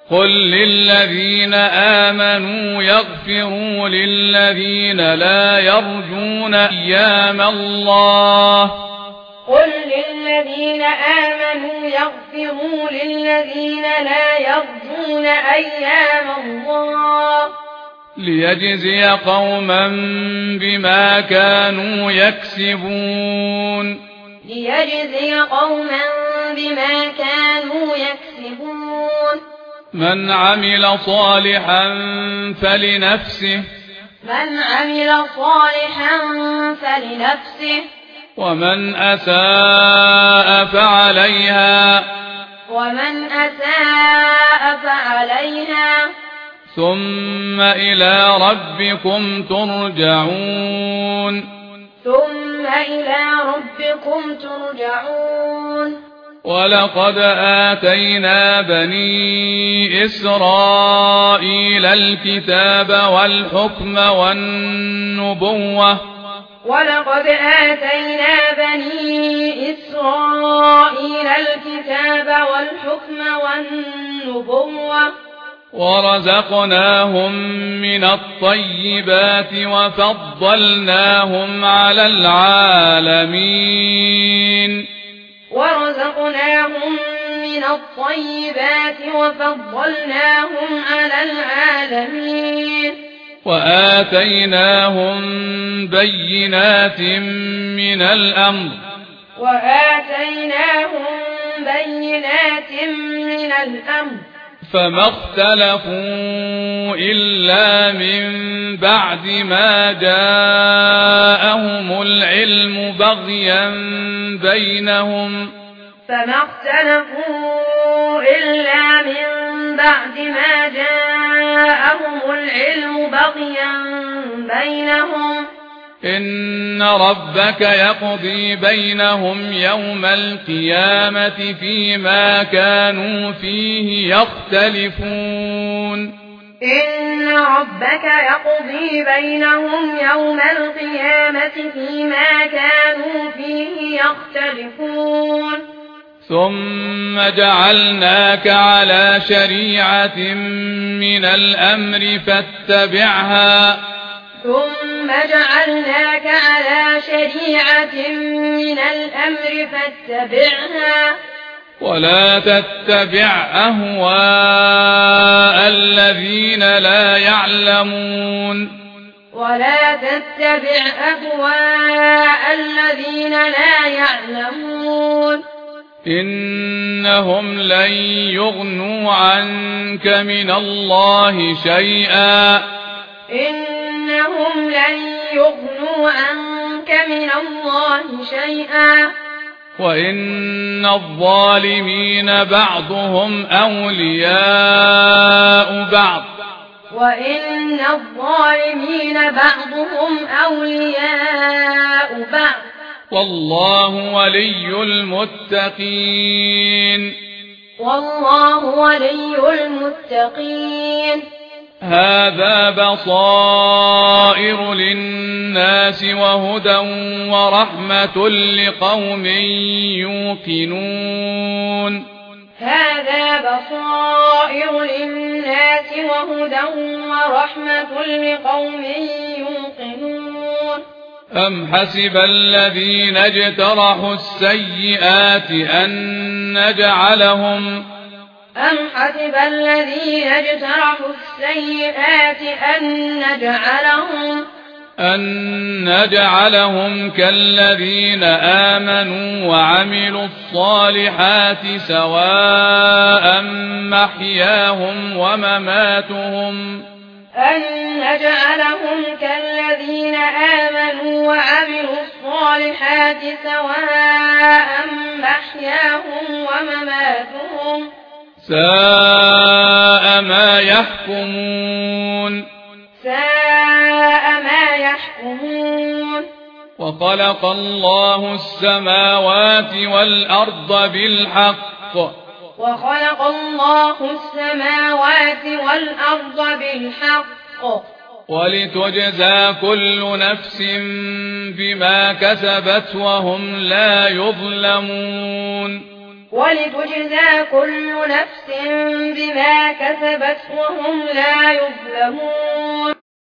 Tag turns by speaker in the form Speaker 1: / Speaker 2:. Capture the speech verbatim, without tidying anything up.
Speaker 1: قل للذين آمنوا يغفروا للذين لا يرجون أيام الله
Speaker 2: قل للذين آمنوا يغفروا للذين لا يرجون أيام الله
Speaker 1: ليجزي قوما بما كانوا يكسبون
Speaker 2: ليجزي قوما بما كانوا يكسبون
Speaker 1: من عمل صالحا فلنفسه
Speaker 2: من عمل صالحا فلنفسه
Speaker 1: ومن أساء فعليها
Speaker 2: ومن أساء فعليها
Speaker 1: ثم إلى ربكم ترجعون
Speaker 2: ثم إلى ربكم ترجعون
Speaker 1: ولقد آتينا بني إسرائيل الكتاب والحكم والنبوة
Speaker 2: ولقد آتينا بني إسرائيل الكتاب والحكم والنبوة
Speaker 1: ورزقناهم من الطيبات وفضلناهم على العالمين
Speaker 2: ورزقناهم من الطيبات وفضلناهم على العالمين
Speaker 1: وآتيناهم بينات من الأمر
Speaker 2: وآتيناهم بينات من الأمر
Speaker 1: فما اختلفوا إلا من بعد ما جاءهم العلم بغيا بينهم
Speaker 2: فما اختلفوا إلا من بعد ما جاءهم العلم بغيا بينهم
Speaker 1: إن ربك يقضي بينهم يوم القيامة فيما كانوا فيه يختلفون
Speaker 2: إن ربك يقضي بينهم يوم القيامة فيما كانوا فيه يختلفون
Speaker 1: ثم جعلناك على شريعة من الأمر فاتبعها
Speaker 2: ثم جعلناك على شريعة من الأمر فاتبعها
Speaker 1: ولا تتبع أهواء الذين لا يعلمون
Speaker 2: ولا تتبع أهواء الذين لا يعلمون
Speaker 1: إنهم لن يغنوا عنك من الله شيئا
Speaker 2: إنهم لن يغنوا عنك من الله شيئا
Speaker 1: وإن الظالمين بعضهم أولياء بعض
Speaker 2: وإن الظالمين بعضهم أولياء بعض
Speaker 1: والله ولي المتقين
Speaker 2: والله ولي المتقين
Speaker 1: هذا بصائر للناس وهدى ورحمة لقوم يوقنون
Speaker 2: هذا بصائر للناس وهدى ورحمة لقوم يوقنون
Speaker 1: أم حسب الذين اجترحوا السيئات أن نجعلهم
Speaker 2: أم حسب الذين اجترحوا السيئات أن نجعلهم
Speaker 1: أن نجعلهم كالذين آمنوا وعملوا الصالحات سواء محياهم ومماتهم
Speaker 2: أن نجعلهم كالذين آمنوا وعملوا الصالحات سواء محياهم ومماتهم
Speaker 1: ساء ما يحكمون
Speaker 2: ساء ما يحكمون
Speaker 1: وخلق الله السماوات والأرض بالحق
Speaker 2: وخلق الله السماوات والأرض بالحق
Speaker 1: ولتجزى كل نفس بما كسبت وهم لا يظلمون
Speaker 2: ولتجزى كل نفس بما كسبت وهم لا يظلمون